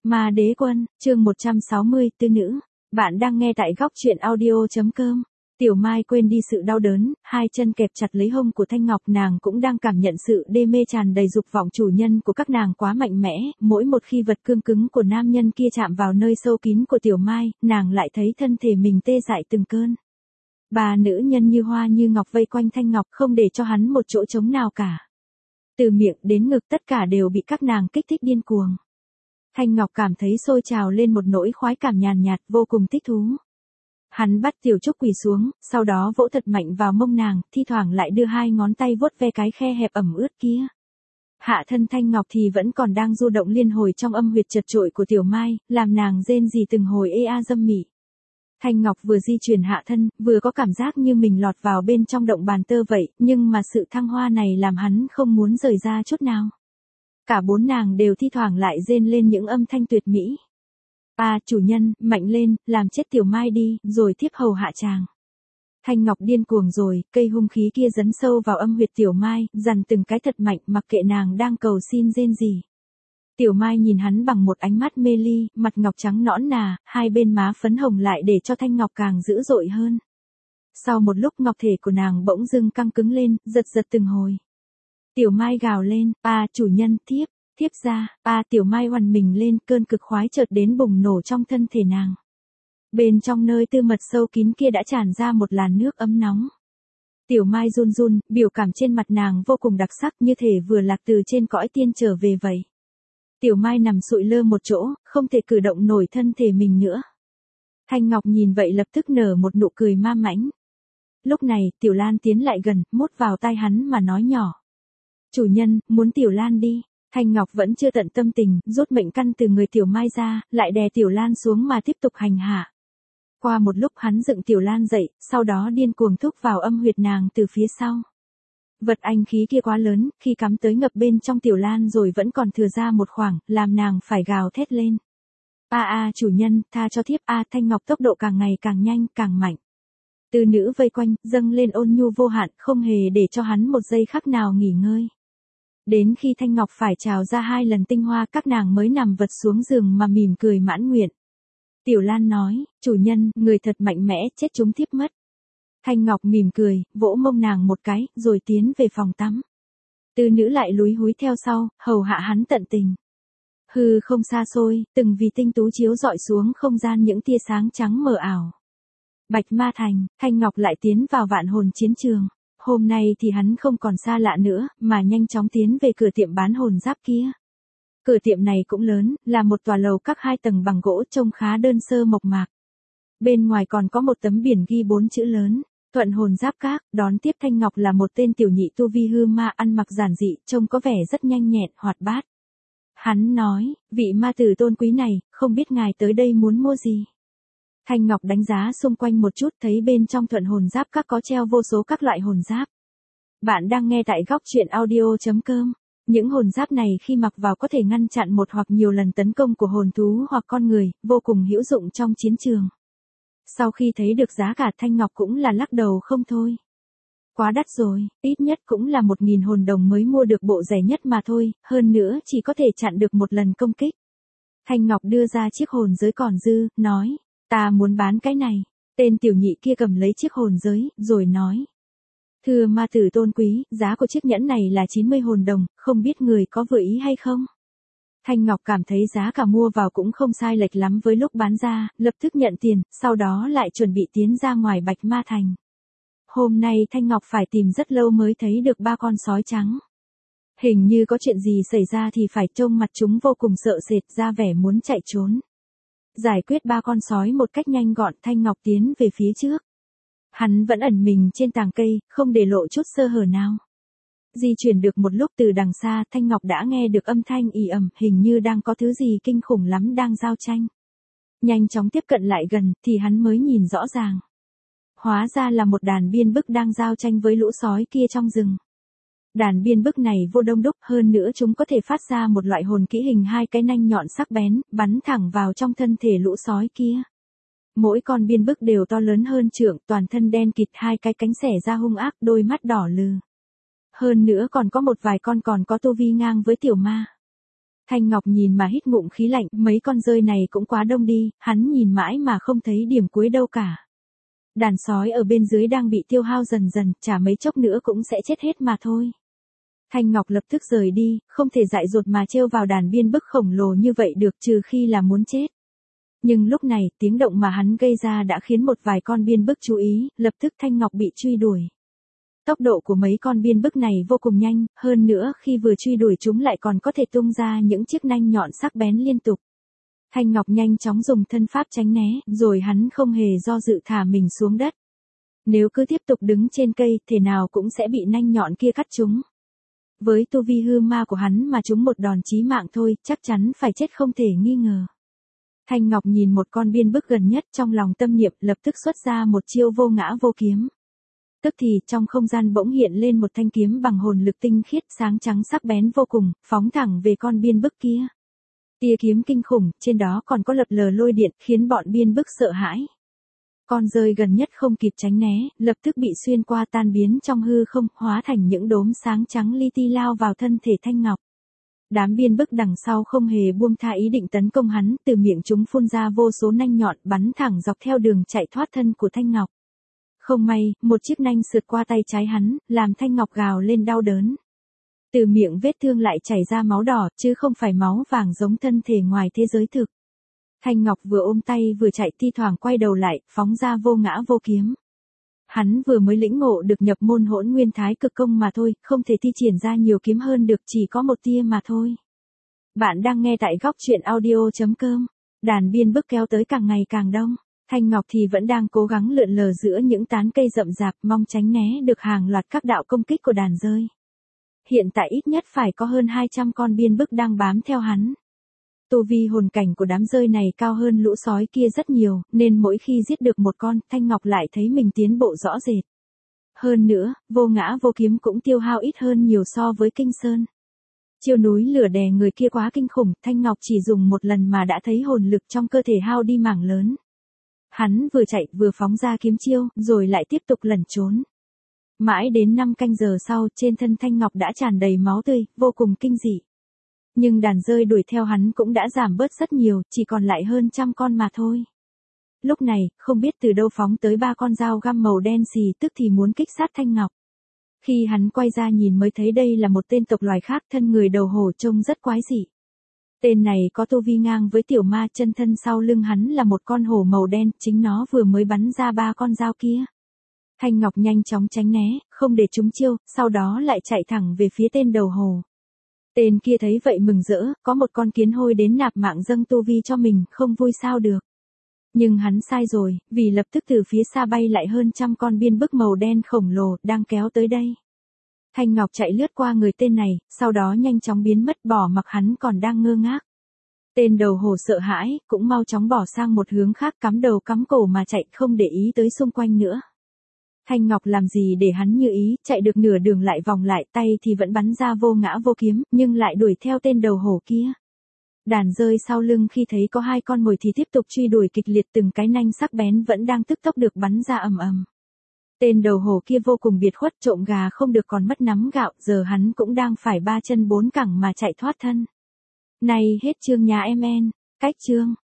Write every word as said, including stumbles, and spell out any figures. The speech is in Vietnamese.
Ma Đế Quân, chương một trăm sáu mươi, tư nữ. Bạn đang nghe tại góc truyện audio.com. Tiểu Mai quên đi sự đau đớn, hai chân kẹp chặt lấy hông của Thanh Ngọc, nàng cũng đang cảm nhận sự đê mê tràn đầy dục vọng chủ nhân của các nàng quá mạnh mẽ, mỗi một khi vật cương cứng của nam nhân kia chạm vào nơi sâu kín của Tiểu Mai, nàng lại thấy thân thể mình tê dại từng cơn. Ba nữ nhân như hoa như ngọc vây quanh Thanh Ngọc, không để cho hắn một chỗ trống nào cả. Từ miệng đến ngực tất cả đều bị các nàng kích thích điên cuồng. Thanh Ngọc cảm thấy sôi trào lên một nỗi khoái cảm nhàn nhạt, vô cùng thích thú. Hắn bắt Tiểu Trúc quỳ xuống, sau đó vỗ thật mạnh vào mông nàng, thi thoảng lại đưa hai ngón tay vuốt ve cái khe hẹp ẩm ướt kia. Hạ thân Thanh Ngọc thì vẫn còn đang du động liên hồi trong âm huyệt chật trội của Tiểu Mai, làm nàng rên rỉ từng hồi ê a dâm mị. Thanh Ngọc vừa di chuyển hạ thân, vừa có cảm giác như mình lọt vào bên trong động bàn tơ vậy, nhưng mà sự thăng hoa này làm hắn không muốn rời ra chút nào. Cả bốn nàng đều thi thoảng lại rên lên những âm thanh tuyệt mỹ. À, chủ nhân, mạnh lên, làm chết Tiểu Mai đi, rồi tiếp hầu hạ chàng. Thanh Ngọc điên cuồng rồi, cây hung khí kia dấn sâu vào âm huyệt Tiểu Mai, dằn từng cái thật mạnh, mặc kệ nàng đang cầu xin rên gì. Tiểu Mai nhìn hắn bằng một ánh mắt mê ly, mặt ngọc trắng nõn nà, hai bên má phấn hồng lại để cho Thanh Ngọc càng dữ dội hơn. Sau một lúc ngọc thể của nàng bỗng dưng căng cứng lên, giật giật từng hồi. Tiểu Mai gào lên, à chủ nhân, thiếp, thiếp ra, à Tiểu Mai oằn mình lên, cơn cực khoái chợt đến bùng nổ trong thân thể nàng. Bên trong nơi tư mật sâu kín kia đã tràn ra một làn nước ấm nóng. Tiểu Mai run run, biểu cảm trên mặt nàng vô cùng đặc sắc, như thể vừa lạc từ trên cõi tiên trở về vậy. Tiểu Mai nằm sụi lơ một chỗ, không thể cử động nổi thân thể mình nữa. Thanh Ngọc nhìn vậy lập tức nở một nụ cười ma mãnh. Lúc này, Tiểu Lan tiến lại gần, mốt vào tai hắn mà nói nhỏ. Chủ nhân, muốn Tiểu Lan đi. Thanh Ngọc vẫn chưa tận tâm tình, rút mệnh căn từ người Tiểu Mai ra, lại đè Tiểu Lan xuống mà tiếp tục hành hạ. Qua một lúc hắn dựng Tiểu Lan dậy, sau đó điên cuồng thúc vào âm huyệt nàng từ phía sau. Vật anh khí kia quá lớn, khi cắm tới ngập bên trong Tiểu Lan rồi vẫn còn thừa ra một khoảng, làm nàng phải gào thét lên. A a chủ nhân, tha cho thiếp. A Thanh Ngọc tốc độ càng ngày càng nhanh, càng mạnh. Từ nữ vây quanh, dâng lên ôn nhu vô hạn, không hề để cho hắn một giây khắc nào nghỉ ngơi. Đến khi Thanh Ngọc phải trào ra hai lần tinh hoa, các nàng mới nằm vật xuống giường mà mỉm cười mãn nguyện. Tiểu Lan nói, chủ nhân, người thật mạnh mẽ, chết chúng thiếp mất. Thanh Ngọc mỉm cười, vỗ mông nàng một cái, rồi tiến về phòng tắm. Từ nữ lại lúi húi theo sau, hầu hạ hắn tận tình. Hư không xa xôi, từng vì tinh tú chiếu dọi xuống không gian những tia sáng trắng mờ ảo. Bạch Ma Thành, Thanh Ngọc lại tiến vào vạn hồn chiến trường. Hôm nay thì hắn không còn xa lạ nữa, mà nhanh chóng tiến về cửa tiệm bán hồn giáp kia. Cửa tiệm này cũng lớn, là một tòa lầu các hai tầng bằng gỗ, trông khá đơn sơ mộc mạc. Bên ngoài còn có một tấm biển ghi bốn chữ lớn, Thuận Hồn Giáp Các. Đón tiếp Thanh Ngọc là một tên tiểu nhị tu vi hư ma, ăn mặc giản dị, trông có vẻ rất nhanh nhẹn, hoạt bát. Hắn nói, vị ma tử tôn quý này, không biết ngài tới đây muốn mua gì. Thanh Ngọc đánh giá xung quanh một chút, thấy bên trong Thuận Hồn Giáp Các có treo vô số các loại hồn giáp. Bạn đang nghe tại góc truyện audio.com. Những hồn giáp này khi mặc vào có thể ngăn chặn một hoặc nhiều lần tấn công của hồn thú hoặc con người, vô cùng hữu dụng trong chiến trường. Sau khi thấy được giá cả, Thanh Ngọc cũng là lắc đầu không thôi. Quá đắt rồi, ít nhất cũng là một nghìn hồn đồng mới mua được bộ rẻ nhất mà thôi, hơn nữa chỉ có thể chặn được một lần công kích. Thanh Ngọc đưa ra chiếc hồn giới còn dư, nói, ta muốn bán cái này. Tên tiểu nhị kia cầm lấy chiếc hồn giới, rồi nói. Thưa ma tử tôn quý, giá của chiếc nhẫn này là chín mươi hồn đồng, không biết người có vừa ý hay không? Thanh Ngọc cảm thấy giá cả mua vào cũng không sai lệch lắm với lúc bán ra, lập tức nhận tiền, sau đó lại chuẩn bị tiến ra ngoài Bạch Ma Thành. Hôm nay Thanh Ngọc phải tìm rất lâu mới thấy được ba con sói trắng. Hình như có chuyện gì xảy ra thì phải, trông mặt chúng vô cùng sợ sệt, ra vẻ muốn chạy trốn. Giải quyết ba con sói một cách nhanh gọn, Thanh Ngọc tiến về phía trước. Hắn vẫn ẩn mình trên tàng cây, không để lộ chút sơ hở nào. Di chuyển được một lúc, từ đằng xa, Thanh Ngọc đã nghe được âm thanh ì ầm, hình như đang có thứ gì kinh khủng lắm đang giao tranh. Nhanh chóng tiếp cận lại gần, thì hắn mới nhìn rõ ràng. Hóa ra là một đàn biên bức đang giao tranh với lũ sói kia trong rừng. Đàn biên bức này vô đông đúc, hơn nữa chúng có thể phát ra một loại hồn kỹ hình hai cái nanh nhọn sắc bén, bắn thẳng vào trong thân thể lũ sói kia. Mỗi con biên bức đều to lớn hơn trượng, toàn thân đen kịt, hai cái cánh xẻ ra hung ác, đôi mắt đỏ lừ. Hơn nữa còn có một vài con còn có tu vi ngang với tiểu ma. Thanh Ngọc nhìn mà hít ngụm khí lạnh, mấy con rơi này cũng quá đông đi, hắn nhìn mãi mà không thấy điểm cuối đâu cả. Đàn sói ở bên dưới đang bị tiêu hao dần dần, chả mấy chốc nữa cũng sẽ chết hết mà thôi. Thanh Ngọc lập tức rời đi, không thể dại dột mà trêu vào đàn biên bức khổng lồ như vậy được, trừ khi là muốn chết. Nhưng lúc này, tiếng động mà hắn gây ra đã khiến một vài con biên bức chú ý, lập tức Thanh Ngọc bị truy đuổi. Tốc độ của mấy con biên bức này vô cùng nhanh, hơn nữa khi vừa truy đuổi chúng lại còn có thể tung ra những chiếc nanh nhọn sắc bén liên tục. Thanh Ngọc nhanh chóng dùng thân pháp tránh né, rồi hắn không hề do dự thả mình xuống đất. Nếu cứ tiếp tục đứng trên cây, thể nào cũng sẽ bị nanh nhọn kia cắt trúng. Với tu vi hư ma của hắn mà trúng một đòn chí mạng thôi, chắc chắn phải chết không thể nghi ngờ. Thanh Ngọc nhìn một con biên bức gần nhất trong lòng tâm niệm, lập tức xuất ra một chiêu vô ngã vô kiếm. Tức thì trong không gian bỗng hiện lên một thanh kiếm bằng hồn lực tinh khiết sáng trắng sắc bén vô cùng, phóng thẳng về con biên bức kia. Tia kiếm kinh khủng, trên đó còn có lập lờ lôi điện, khiến bọn biên bức sợ hãi. Con rơi gần nhất không kịp tránh né, lập tức bị xuyên qua tan biến trong hư không, hóa thành những đốm sáng trắng li ti lao vào thân thể Thanh Ngọc. Đám biên bức đằng sau không hề buông tha ý định tấn công hắn, từ miệng chúng phun ra vô số nanh nhọn bắn thẳng dọc theo đường chạy thoát thân của Thanh Ngọc. Không may, một chiếc nanh sượt qua tay trái hắn, làm Thanh Ngọc gào lên đau đớn. Từ miệng vết thương lại chảy ra máu đỏ, chứ không phải máu vàng giống thân thể ngoài thế giới thực. Thanh Ngọc vừa ôm tay vừa chạy, thi thoảng quay đầu lại, phóng ra vô ngã vô kiếm. Hắn vừa mới lĩnh ngộ được nhập môn hỗn nguyên thái cực công mà thôi, không thể thi triển ra nhiều kiếm hơn được, chỉ có một tia mà thôi. Bạn đang nghe tại góc truyện audio chấm com. Đàn biên bức kéo tới càng ngày càng đông. Thanh Ngọc thì vẫn đang cố gắng lượn lờ giữa những tán cây rậm rạp, mong tránh né được hàng loạt các đạo công kích của đàn rơi. Hiện tại ít nhất phải có hơn hai trăm con biên bức đang bám theo hắn. Tu vi hồn cảnh của đám rơi này cao hơn lũ sói kia rất nhiều, nên mỗi khi giết được một con, Thanh Ngọc lại thấy mình tiến bộ rõ rệt. Hơn nữa, vô ngã vô kiếm cũng tiêu hao ít hơn nhiều so với Kinh Sơn. Chiêu núi lửa đè người kia quá kinh khủng, Thanh Ngọc chỉ dùng một lần mà đã thấy hồn lực trong cơ thể hao đi mảng lớn. Hắn vừa chạy vừa phóng ra kiếm chiêu, rồi lại tiếp tục lẩn trốn. Mãi đến năm canh giờ sau, trên thân Thanh Ngọc đã tràn đầy máu tươi, vô cùng kinh dị. Nhưng đàn rơi đuổi theo hắn cũng đã giảm bớt rất nhiều, chỉ còn lại hơn trăm con mà thôi. Lúc này, không biết từ đâu phóng tới ba con dao găm màu đen xì, tức thì muốn kích sát Thanh Ngọc. Khi hắn quay ra nhìn mới thấy đây là một tên tộc loài khác, thân người đầu hổ trông rất quái dị. Tên này có tu vi ngang với tiểu ma, chân thân sau lưng hắn là một con hổ màu đen, chính nó vừa mới bắn ra ba con dao kia. Thanh Ngọc nhanh chóng tránh né, không để trúng chiêu, sau đó lại chạy thẳng về phía tên đầu hổ. Tên kia thấy vậy mừng rỡ, có một con kiến hôi đến nạp mạng dâng tu vi cho mình, không vui sao được. Nhưng hắn sai rồi, vì lập tức từ phía xa bay lại hơn trăm con biên bức màu đen khổng lồ, đang kéo tới đây. Thanh Ngọc chạy lướt qua người tên này, sau đó nhanh chóng biến mất, bỏ mặc hắn còn đang ngơ ngác. Tên đầu hổ sợ hãi, cũng mau chóng bỏ sang một hướng khác, cắm đầu cắm cổ mà chạy, không để ý tới xung quanh nữa. Thanh Ngọc làm gì để hắn như ý, chạy được nửa đường lại vòng lại, tay thì vẫn bắn ra vô ngã vô kiếm, nhưng lại đuổi theo tên đầu hổ kia. Đàn rơi sau lưng khi thấy có hai con mồi thì tiếp tục truy đuổi kịch liệt, từng cái nanh sắc bén vẫn đang tức tốc được bắn ra ầm ầm. Tên đầu hổ kia vô cùng biệt khuất, trộm gà không được còn mất nắm gạo, giờ hắn cũng đang phải ba chân bốn cẳng mà chạy thoát thân. Này hết chương nhà em en, cách chương.